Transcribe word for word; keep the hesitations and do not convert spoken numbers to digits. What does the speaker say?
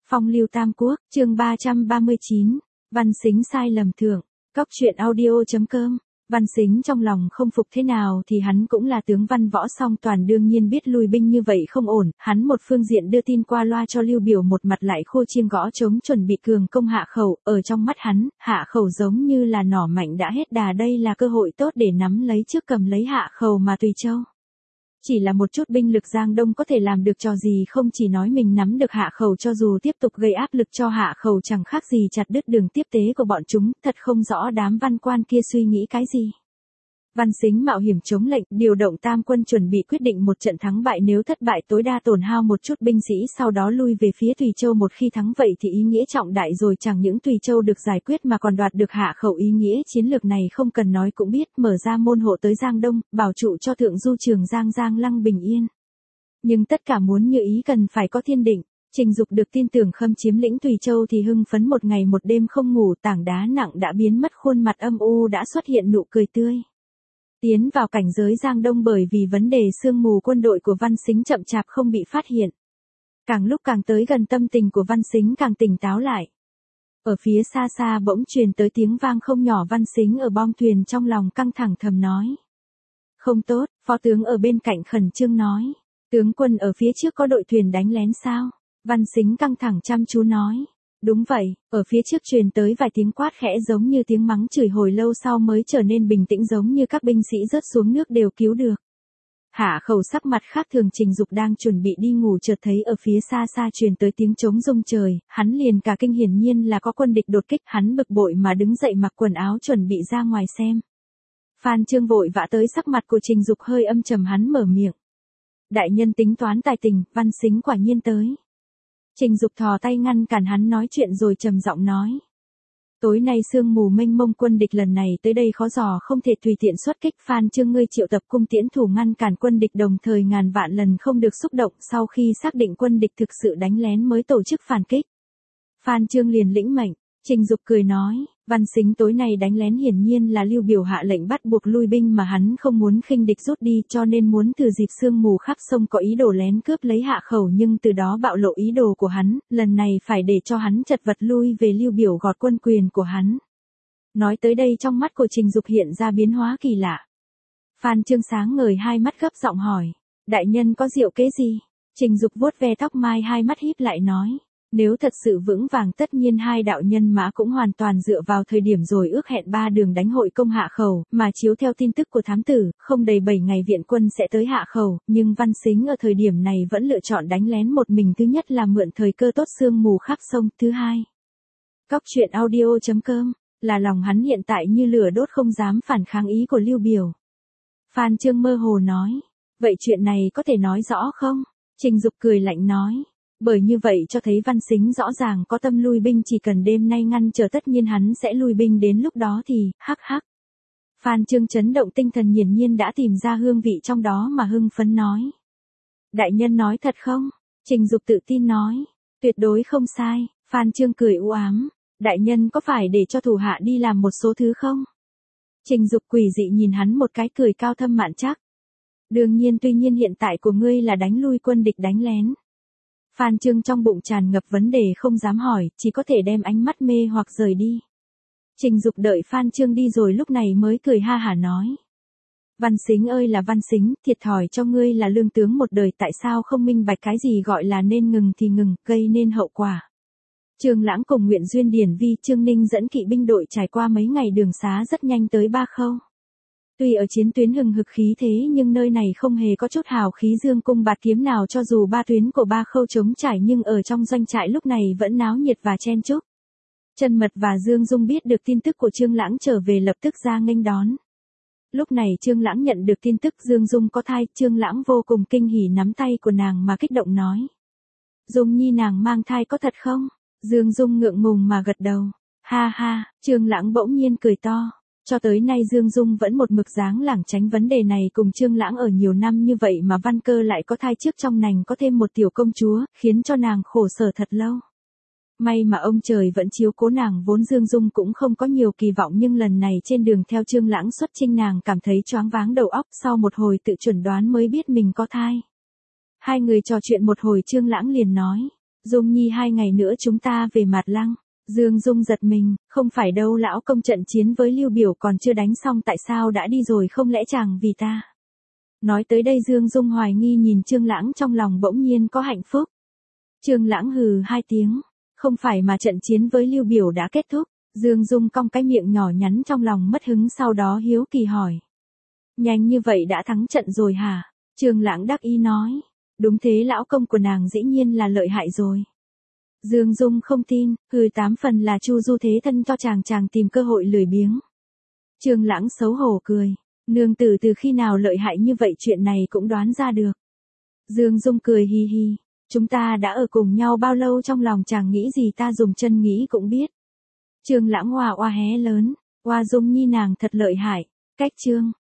Phong lưu Tam Quốc, chương ba trăm ba mươi chín, Văn Sính sai lầm thượng, cóc truyện audio.com. Văn Sính trong lòng không phục thế nào thì hắn cũng là tướng văn võ song toàn, đương nhiên biết lui binh như vậy không ổn, hắn một phương diện đưa tin qua loa cho Lưu Biểu, một mặt lại khô chiêng gõ trống chuẩn bị cường công Hạ Khẩu. Ở trong mắt hắn, Hạ Khẩu giống như là nỏ mạnh đã hết đà, đây là cơ hội tốt để nắm lấy trước cầm lấy Hạ Khẩu mà Tùy Châu. Chỉ là một chút binh lực Giang Đông có thể làm được trò gì, không chỉ nói mình nắm được Hạ Khẩu, cho dù tiếp tục gây áp lực cho Hạ Khẩu chẳng khác gì chặt đứt đường tiếp tế của bọn chúng, thật không rõ đám văn quan kia suy nghĩ cái gì. Văn Sính mạo hiểm chống lệnh, điều động tam quân chuẩn bị quyết định một trận thắng bại, nếu thất bại tối đa tổn hao một chút binh sĩ, sau đó lui về phía Tùy Châu, một khi thắng vậy thì ý nghĩa trọng đại rồi, chẳng những Tùy Châu được giải quyết mà còn đoạt được Hạ Khẩu, ý nghĩa chiến lược này không cần nói cũng biết, mở ra môn hộ tới Giang Đông, bảo trụ cho thượng du Trường Giang Giang Lăng bình yên. Nhưng tất cả muốn như ý cần phải có thiên định. Trình Dục được tin tưởng khâm chiếm lĩnh Tùy Châu thì hưng phấn một ngày một đêm không ngủ, tảng đá nặng đã biến mất, khuôn mặt âm u đã xuất hiện nụ cười tươi. Tiến vào cảnh giới Giang Đông, bởi vì vấn đề sương mù, quân đội của Văn Sính chậm chạp không bị phát hiện. Càng lúc càng tới gần, tâm tình của Văn Sính càng tỉnh táo lại. Ở phía xa xa bỗng truyền tới tiếng vang không nhỏ, Văn Sính ở bong thuyền trong lòng căng thẳng thầm nói. Không tốt, phó tướng ở bên cạnh khẩn trương nói. Tướng quân, ở phía trước có đội thuyền đánh lén sao? Văn Sính căng thẳng chăm chú nói. Đúng vậy, ở phía trước truyền tới vài tiếng quát khẽ giống như tiếng mắng chửi, hồi lâu sau mới trở nên bình tĩnh, giống như các binh sĩ rớt xuống nước đều cứu được. Hạ Khẩu sắc mặt khác thường, Trình Dục đang chuẩn bị đi ngủ chợt thấy ở phía xa xa truyền tới tiếng trống rung trời, hắn liền cả kinh, hiển nhiên là có quân địch đột kích, hắn bực bội mà đứng dậy mặc quần áo chuẩn bị ra ngoài xem. Phan Chương vội vã tới, sắc mặt của Trình Dục hơi âm trầm, hắn mở miệng. Đại nhân tính toán tài tình, Văn Sính quả nhiên tới. Trình Dục thò tay ngăn cản hắn nói chuyện rồi trầm giọng nói. Tối nay sương mù mênh mông, quân địch lần này tới đây khó dò, không thể tùy tiện xuất kích. Phan Chương, ngươi triệu tập cung tiễn thủ ngăn cản quân địch, đồng thời ngàn vạn lần không được xúc động, sau khi xác định quân địch thực sự đánh lén mới tổ chức phản kích. Phan Chương liền lĩnh mệnh. Trình Dục cười nói, Văn Sính tối nay đánh lén hiển nhiên là Lưu Biểu hạ lệnh bắt buộc lui binh, mà hắn không muốn khinh địch rút đi, cho nên muốn từ dịp sương mù khắp sông có ý đồ lén cướp lấy Hạ Khẩu, nhưng từ đó bạo lộ ý đồ của hắn, lần này phải để cho hắn chật vật lui về, Lưu Biểu gọt quân quyền của hắn. Nói tới đây trong mắt của Trình Dục hiện ra biến hóa kỳ lạ. Phan Chương sáng ngời hai mắt gấp giọng hỏi, đại nhân có diệu kế gì? Trình Dục vuốt ve tóc mai, hai mắt híp lại nói. Nếu thật sự vững vàng, tất nhiên hai đạo nhân mã cũng hoàn toàn dựa vào thời điểm rồi ước hẹn ba đường đánh hội công Hạ Khẩu, mà chiếu theo tin tức của thám tử, không đầy bảy ngày viện quân sẽ tới Hạ Khẩu, nhưng Văn Sính ở thời điểm này vẫn lựa chọn đánh lén một mình, thứ nhất là mượn thời cơ tốt sương mù khắp sông, thứ hai. Cóc truyện audio.com, là lòng hắn hiện tại như lửa đốt, không dám phản kháng ý của Lưu Biểu. Phan Chương mơ hồ nói, vậy chuyện này có thể nói rõ không? Trình Dục cười lạnh nói. Bởi như vậy cho thấy Văn Sính rõ ràng có tâm lui binh, chỉ cần đêm nay ngăn trở tất nhiên hắn sẽ lui binh, đến lúc đó thì, hắc hắc. Phan Chương chấn động tinh thần, hiển nhiên đã tìm ra hương vị trong đó mà hưng phấn nói. Đại nhân nói thật không? Trình Dục tự tin nói. Tuyệt đối không sai. Phan Chương cười u ám. Đại nhân có phải để cho thủ hạ đi làm một số thứ không? Trình Dục quỷ dị nhìn hắn một cái, cười cao thâm mạn trắc. Đương nhiên, tuy nhiên hiện tại của ngươi là đánh lui quân địch, đánh lén. Phan Chương trong bụng tràn ngập vấn đề không dám hỏi, chỉ có thể đem ánh mắt mê hoặc rời đi. Trình Dục đợi Phan Chương đi rồi lúc này mới cười ha hả nói. Văn Sính ơi là Văn Sính, thiệt thòi cho ngươi là lương tướng một đời, tại sao không minh bạch cái gì gọi là nên ngừng thì ngừng, gây nên hậu quả. Trương Lãng cùng Nguyện Duyên Điển Vi Trương Ninh dẫn kỵ binh đội trải qua mấy ngày đường xá rất nhanh tới Ba Khâu. Tuy ở chiến tuyến hừng hực khí thế, nhưng nơi này không hề có chút hào khí dương cung bạt kiếm nào, cho dù ba tuyến của Ba Khâu trống trải nhưng ở trong doanh trại lúc này vẫn náo nhiệt và chen chúc. Trần Mật và Dương Dung biết được tin tức của Trương Lãng trở về lập tức ra nghênh đón. Lúc này Trương Lãng nhận được tin tức Dương Dung có thai, Trương Lãng vô cùng kinh hỉ, nắm tay của nàng mà kích động nói. Dung nhi nàng mang thai có thật không? Dương Dung ngượng ngùng mà gật đầu. Ha ha, Trương Lãng bỗng nhiên cười to. Cho tới nay Dương Dung vẫn một mực dáng lảng tránh vấn đề này, cùng Trương Lãng ở nhiều năm như vậy mà Văn Cơ lại có thai trước trong nành có thêm một tiểu công chúa, khiến cho nàng khổ sở thật lâu. May mà ông trời vẫn chiếu cố nàng, vốn Dương Dung cũng không có nhiều kỳ vọng, nhưng lần này trên đường theo Trương Lãng xuất chinh nàng cảm thấy choáng váng đầu óc, sau một hồi tự chuẩn đoán mới biết mình có thai. Hai người trò chuyện một hồi, Trương Lãng liền nói, Dung Nhi hai ngày nữa chúng ta về Mạt Lăng. Dương Dung giật mình, không phải đâu lão công, trận chiến với Lưu Biểu còn chưa đánh xong tại sao đã đi rồi, không lẽ chàng vì ta? Nói tới đây Dương Dung hoài nghi nhìn Trương Lãng, trong lòng bỗng nhiên có hạnh phúc. Trương Lãng hừ hai tiếng, không phải mà trận chiến với Lưu Biểu đã kết thúc. Dương Dung cong cái miệng nhỏ nhắn, trong lòng mất hứng, sau đó hiếu kỳ hỏi. Nhanh như vậy đã thắng trận rồi hả? Trương Lãng đắc ý nói. Đúng thế, lão công của nàng dĩ nhiên là lợi hại rồi. Dương Dung không tin, hừ, tám phần là Chu Du thế thân cho chàng, chàng tìm cơ hội lười biếng. Trương Lãng xấu hổ cười. Nương tử từ khi nào lợi hại như vậy, chuyện này cũng đoán ra được. Dương Dung cười hi hi. Chúng ta đã ở cùng nhau bao lâu, trong lòng chàng nghĩ gì ta dùng chân nghĩ cũng biết. Trương Lãng oa oa hé lớn. Oa Dung Nhi nàng thật lợi hại. Cách Trương